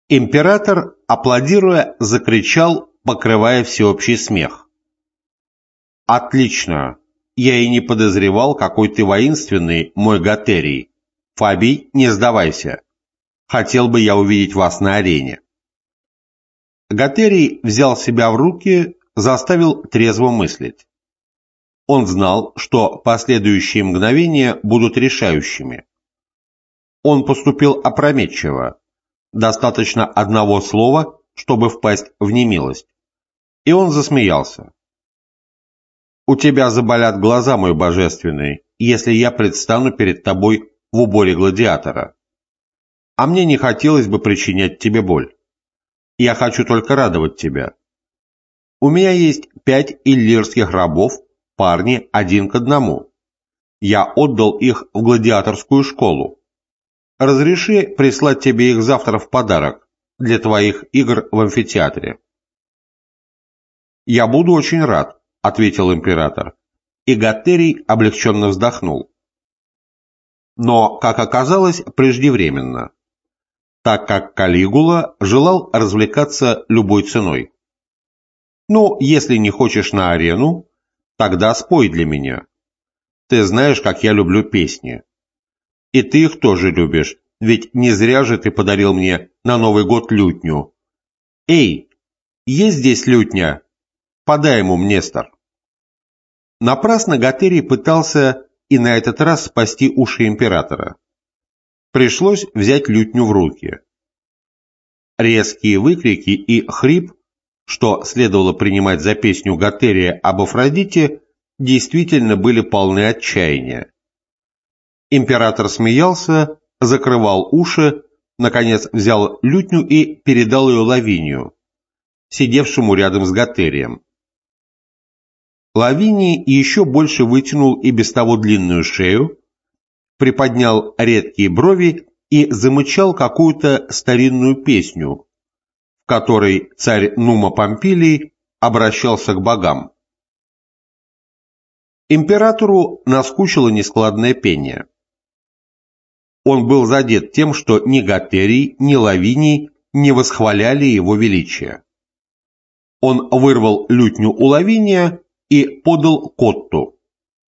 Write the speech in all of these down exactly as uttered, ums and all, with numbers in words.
Император, аплодируя, закричал, покрывая всеобщий смех. «Отлично! Я и не подозревал, какой ты воинственный, мой Готерий. Фабий, не сдавайся. Хотел бы я увидеть вас на арене». Готерий взял себя в руки, заставил трезво мыслить. Он знал, что последующие мгновения будут решающими. Он поступил опрометчиво. Достаточно одного слова, чтобы впасть в немилость. И он засмеялся. «У тебя заболят глаза, мой божественный, если я предстану перед тобой в уборе гладиатора. А мне не хотелось бы причинять тебе боль. Я хочу только радовать тебя. У меня есть пять иллирских рабов, парни один к одному. Я отдал их в гладиаторскую школу. Разреши прислать тебе их завтра в подарок для твоих игр в амфитеатре». «Я буду очень рад», — ответил император, и Готерий облегченно вздохнул. Но, как оказалось, преждевременно, так как Калигула желал развлекаться любой ценой. «Ну, если не хочешь на арену, тогда спой для меня. Ты знаешь, как я люблю песни. И ты их тоже любишь, ведь не зря же ты подарил мне на Новый год лютню. Эй, есть здесь лютня? Подай ему, Мнестор». Напрасно Готерий пытался и на этот раз спасти уши императора. Пришлось взять лютню в руки. Резкие выкрики и хрип, что следовало принимать за песню Готерия об Афродите, действительно были полны отчаяния. Император смеялся, закрывал уши, наконец взял лютню и передал ее Лавинию, сидевшему рядом с Готерием. Лавиний еще больше вытянул и без того длинную шею, приподнял редкие брови и замычал какую-то старинную песню, в которой царь Нума Помпилий обращался к богам. Императору наскучило нескладное пение. Он был задет тем, что ни Готерий, ни Лавиний не восхваляли его величие. Он вырвал лютню у Лавиния и подал Котту.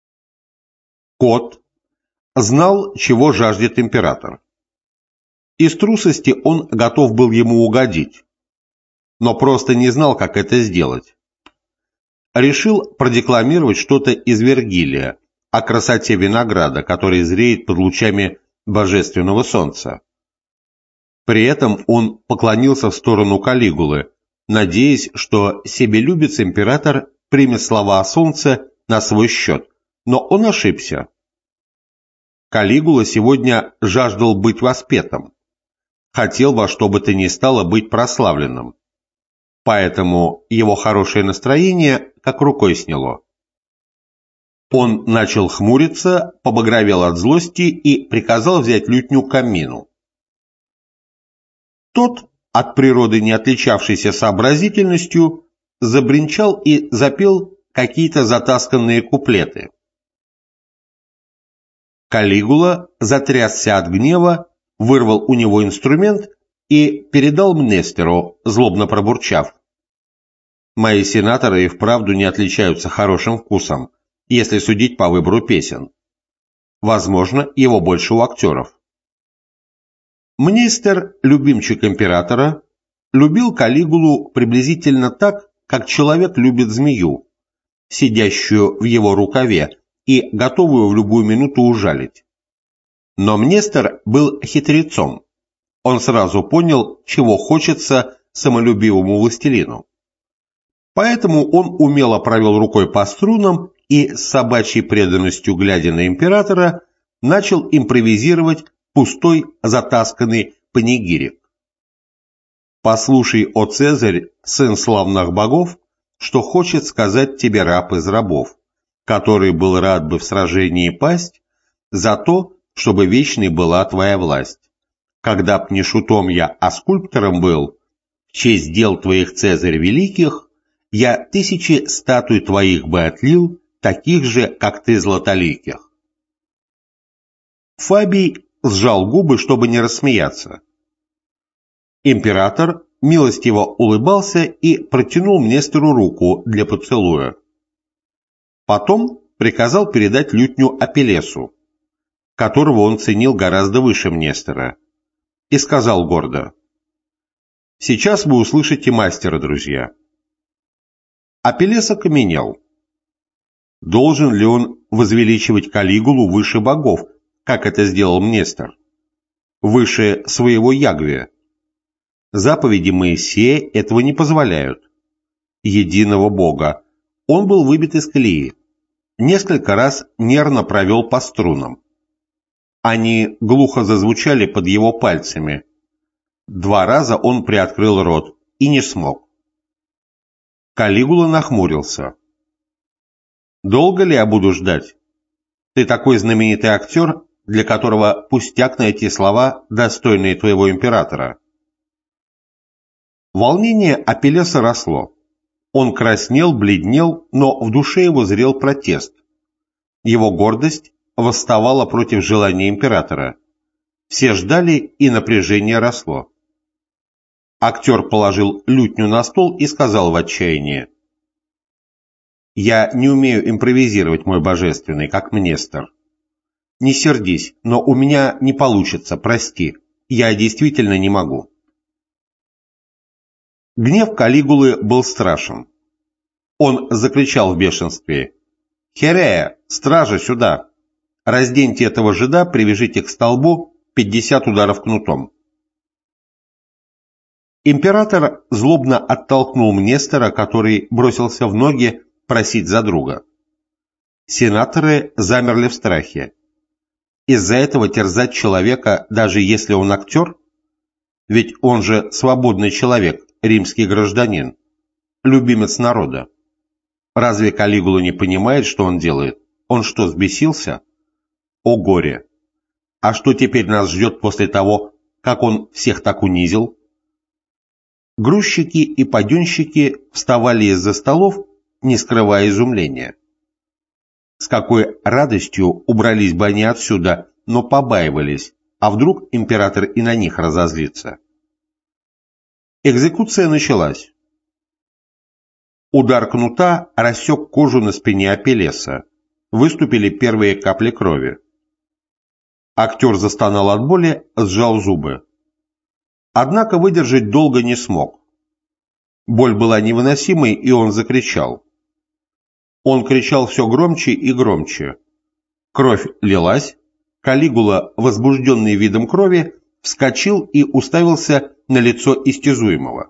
Кот знал, чего жаждет император. Из трусости он готов был ему угодить, но просто не знал, как это сделать. Решил продекламировать что-то из Вергилия о красоте винограда, который зреет под лучами божественного солнца. При этом он поклонился в сторону Калигулы, надеясь, что себелюбец император примет слова о солнце на свой счет, но он ошибся. Калигула сегодня жаждал быть воспетым, хотел во что бы то ни стало быть прославленным, поэтому его хорошее настроение как рукой сняло. Он начал хмуриться, побагровел от злости и приказал взять лютню к камину. Тот, от природы не отличавшийся сообразительностью, забринчал и запел какие-то затасканные куплеты. Калигула затрясся от гнева, вырвал у него инструмент и передал Мнестеру, злобно пробурчав: «Мои сенаторы и вправду не отличаются хорошим вкусом, если судить по выбору песен. Возможно, его больше у актеров». Мнестер, любимчик императора, любил Калигулу приблизительно так, как человек любит змею, сидящую в его рукаве и готовую в любую минуту ужалить. Но Мнестер был хитрецом. Он сразу понял, чего хочется самолюбивому властелину. Поэтому он умело провел рукой по струнам и с собачьей преданностью, глядя на императора, начал импровизировать пустой затасканный панигирик. «Послушай, о Цезарь, сын славных богов, что хочет сказать тебе раб из рабов, который был рад бы в сражении пасть за то, чтобы вечной была твоя власть. Когда б не шутом я, а скульптором был, в честь дел твоих, Цезарь великих, я тысячи статуй твоих бы отлил, таких же, как ты, златоликих». Фабий сжал губы, чтобы не рассмеяться. Император милостиво улыбался и протянул Мнестеру руку для поцелуя. Потом приказал передать лютню Апеллесу, которого он ценил гораздо выше Мнестера, и сказал гордо: «Сейчас вы услышите мастера, друзья». Апеллес окаменел. Должен ли он возвеличивать Калигулу выше богов, как это сделал Мнестер? Выше своего Ягве? Заповеди Моисея этого не позволяют. Единого Бога. Он был выбит из колеи. Несколько раз нервно провел по струнам. Они глухо зазвучали под его пальцами. Два раза он приоткрыл рот и не смог. Калигула нахмурился. «Долго ли я буду ждать? Ты такой знаменитый актер, для которого пустяк найти слова, достойные твоего императора». Волнение Апеллеса росло. Он краснел, бледнел, но в душе его зрел протест. Его гордость восставала против желания императора. Все ждали, и напряжение росло. Актер положил лютню на стол и сказал в отчаянии: «Я не умею импровизировать, мой божественный, как Мнестер. Не сердись, но у меня не получится, прости. Я действительно не могу». Гнев Калигулы был страшен. Он закричал в бешенстве: «Херея, стража, сюда! Разденьте этого жида, привяжите к столбу, пятьдесят ударов кнутом». Император злобно оттолкнул Мнестера, который бросился в ноги просить за друга. Сенаторы замерли в страхе. Из-за этого терзать человека, даже если он актер? Ведь он же свободный человек, римский гражданин, любимец народа. Разве Калигула не понимает, что он делает? Он что, взбесился? О горе! А что теперь нас ждет после того, как он всех так унизил? Грузчики и паденщики вставали из-за столов, не скрывая изумления. С какой радостью убрались бы они отсюда, но побаивались, а вдруг император и на них разозлится. Экзекуция началась. Удар кнута рассек кожу на спине Апеллеса. Выступили первые капли крови. Актер застонал от боли, сжал зубы. Однако выдержать долго не смог. Боль была невыносимой, и он закричал. Он кричал все громче и громче. Кровь лилась. Калигула, возбужденный видом крови, вскочил и уставился на лицо истязуемого.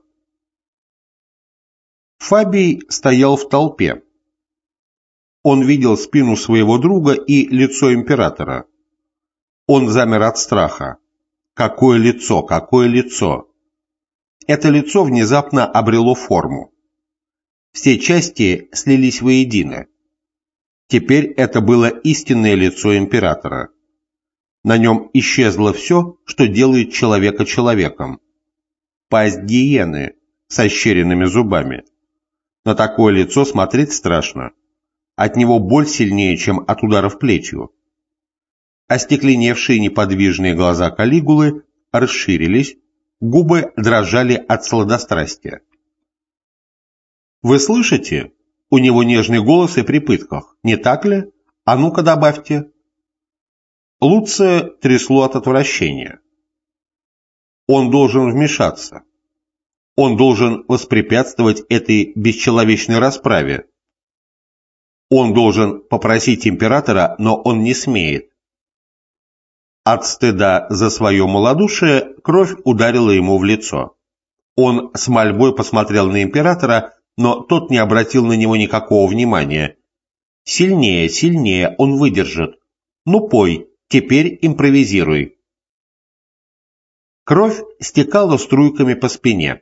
Фабий стоял в толпе. Он видел спину своего друга и лицо императора. Он замер от страха. Какое лицо, какое лицо! Это лицо внезапно обрело форму. Все части слились воедино. Теперь это было истинное лицо императора. На нем исчезло все, что делает человека человеком. Пасть гиены с ощеренными зубами. На такое лицо смотреть страшно. От него боль сильнее, чем от ударов плетью. Остекленевшие неподвижные глаза Калигулы расширились, губы дрожали от сладострастия. «Вы слышите? У него нежный голос и при пытках, не так ли? А ну-ка добавьте». Луция трясло от отвращения. Он должен вмешаться. Он должен воспрепятствовать этой бесчеловечной расправе. Он должен попросить императора, но он не смеет. От стыда за свое малодушие кровь ударила ему в лицо. Он с мольбой посмотрел на императора, но тот не обратил на него никакого внимания. «Сильнее, сильнее, он выдержит. Ну пой, теперь импровизируй». Кровь стекала струйками по спине.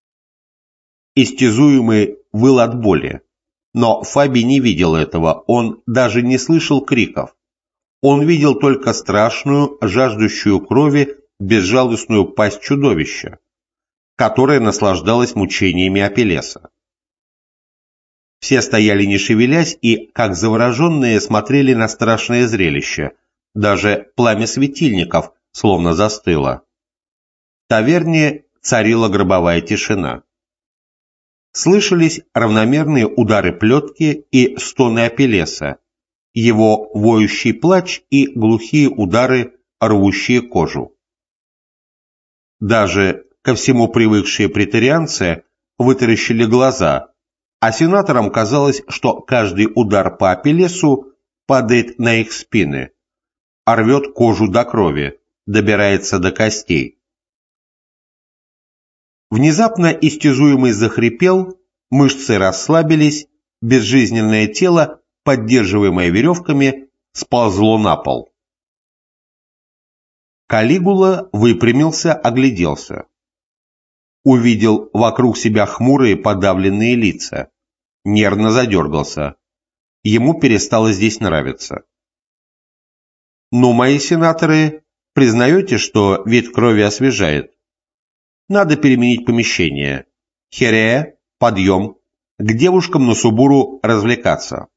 Истязуемый выл от боли. Но Фабий не видел этого, он даже не слышал криков. Он видел только страшную, жаждущую крови, безжалостную пасть чудовища, которое наслаждалось мучениями Апеллеса. Все стояли не шевелясь и, как завороженные, смотрели на страшное зрелище. Даже пламя светильников словно застыло. В таверне царила гробовая тишина. Слышались равномерные удары плетки и стоны Апеллеса, его воющий плач и глухие удары, рвущие кожу. Даже ко всему привыкшие претарианцы вытаращили глаза, а сенаторам казалось, что каждый удар по Апеллесу падает на их спины, а рвет кожу до крови, добирается до костей. Внезапно истязуемый захрипел, мышцы расслабились, безжизненное тело, поддерживаемое веревками, сползло на пол. Калигула выпрямился, огляделся. Увидел вокруг себя хмурые подавленные лица. Нервно задергался. Ему перестало здесь нравиться. «Ну, мои сенаторы, признаете, что вид крови освежает? Надо переменить помещение. Херея, подъем, к девушкам на Субуру развлекаться».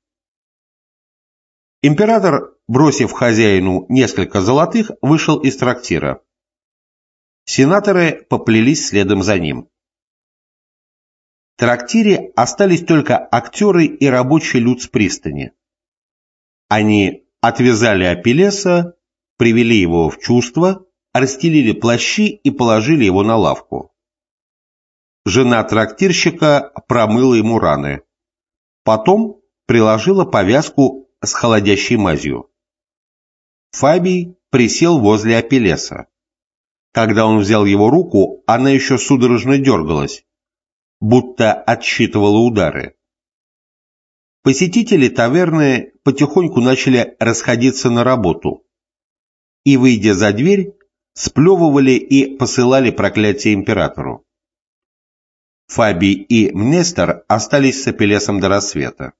Император, бросив хозяину несколько золотых, вышел из трактира. Сенаторы поплелись следом за ним. В трактире остались только актеры и рабочий люд с пристани. Они отвязали Апеллеса, привели его в чувство, расстелили плащи и положили его на лавку. Жена трактирщика промыла ему раны. Потом приложила повязку с холодящей мазью. Фабий присел возле Апеллеса. Когда он взял его руку, она еще судорожно дергалась, будто отсчитывала удары. Посетители таверны потихоньку начали расходиться на работу и, выйдя за дверь, сплевывали и посылали проклятие императору. Фабий и Мнестер остались с Апеллесом до рассвета.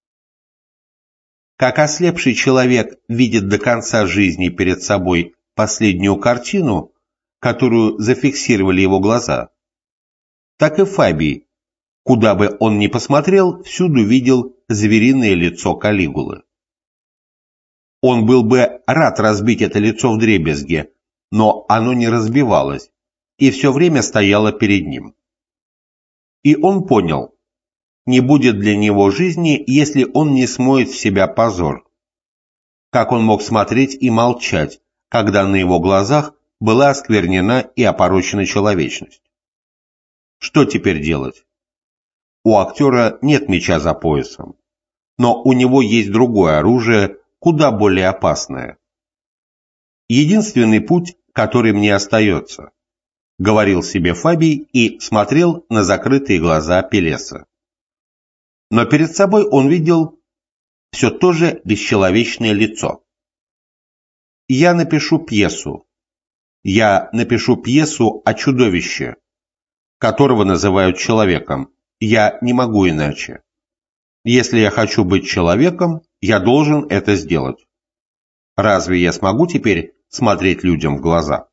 Как ослепший человек видит до конца жизни перед собой последнюю картину, которую зафиксировали его глаза, так и Фабий, куда бы он ни посмотрел, всюду видел звериное лицо Калигулы. Он был бы рад разбить это лицо вдребезги, но оно не разбивалось и все время стояло перед ним. И он понял, не будет для него жизни, если он не смоет в себя позор. Как он мог смотреть и молчать, когда на его глазах была осквернена и опорочена человечность? Что теперь делать? У актера нет меча за поясом, но у него есть другое оружие, куда более опасное. «Единственный путь, который мне остается», — говорил себе Фабий и смотрел на закрытые глаза Апеллеса. Но перед собой он видел все то же бесчеловечное лицо. «Я напишу пьесу. Я напишу пьесу о чудовище, которого называют человеком. Я не могу иначе. Если я хочу быть человеком, я должен это сделать. Разве я смогу теперь смотреть людям в глаза?»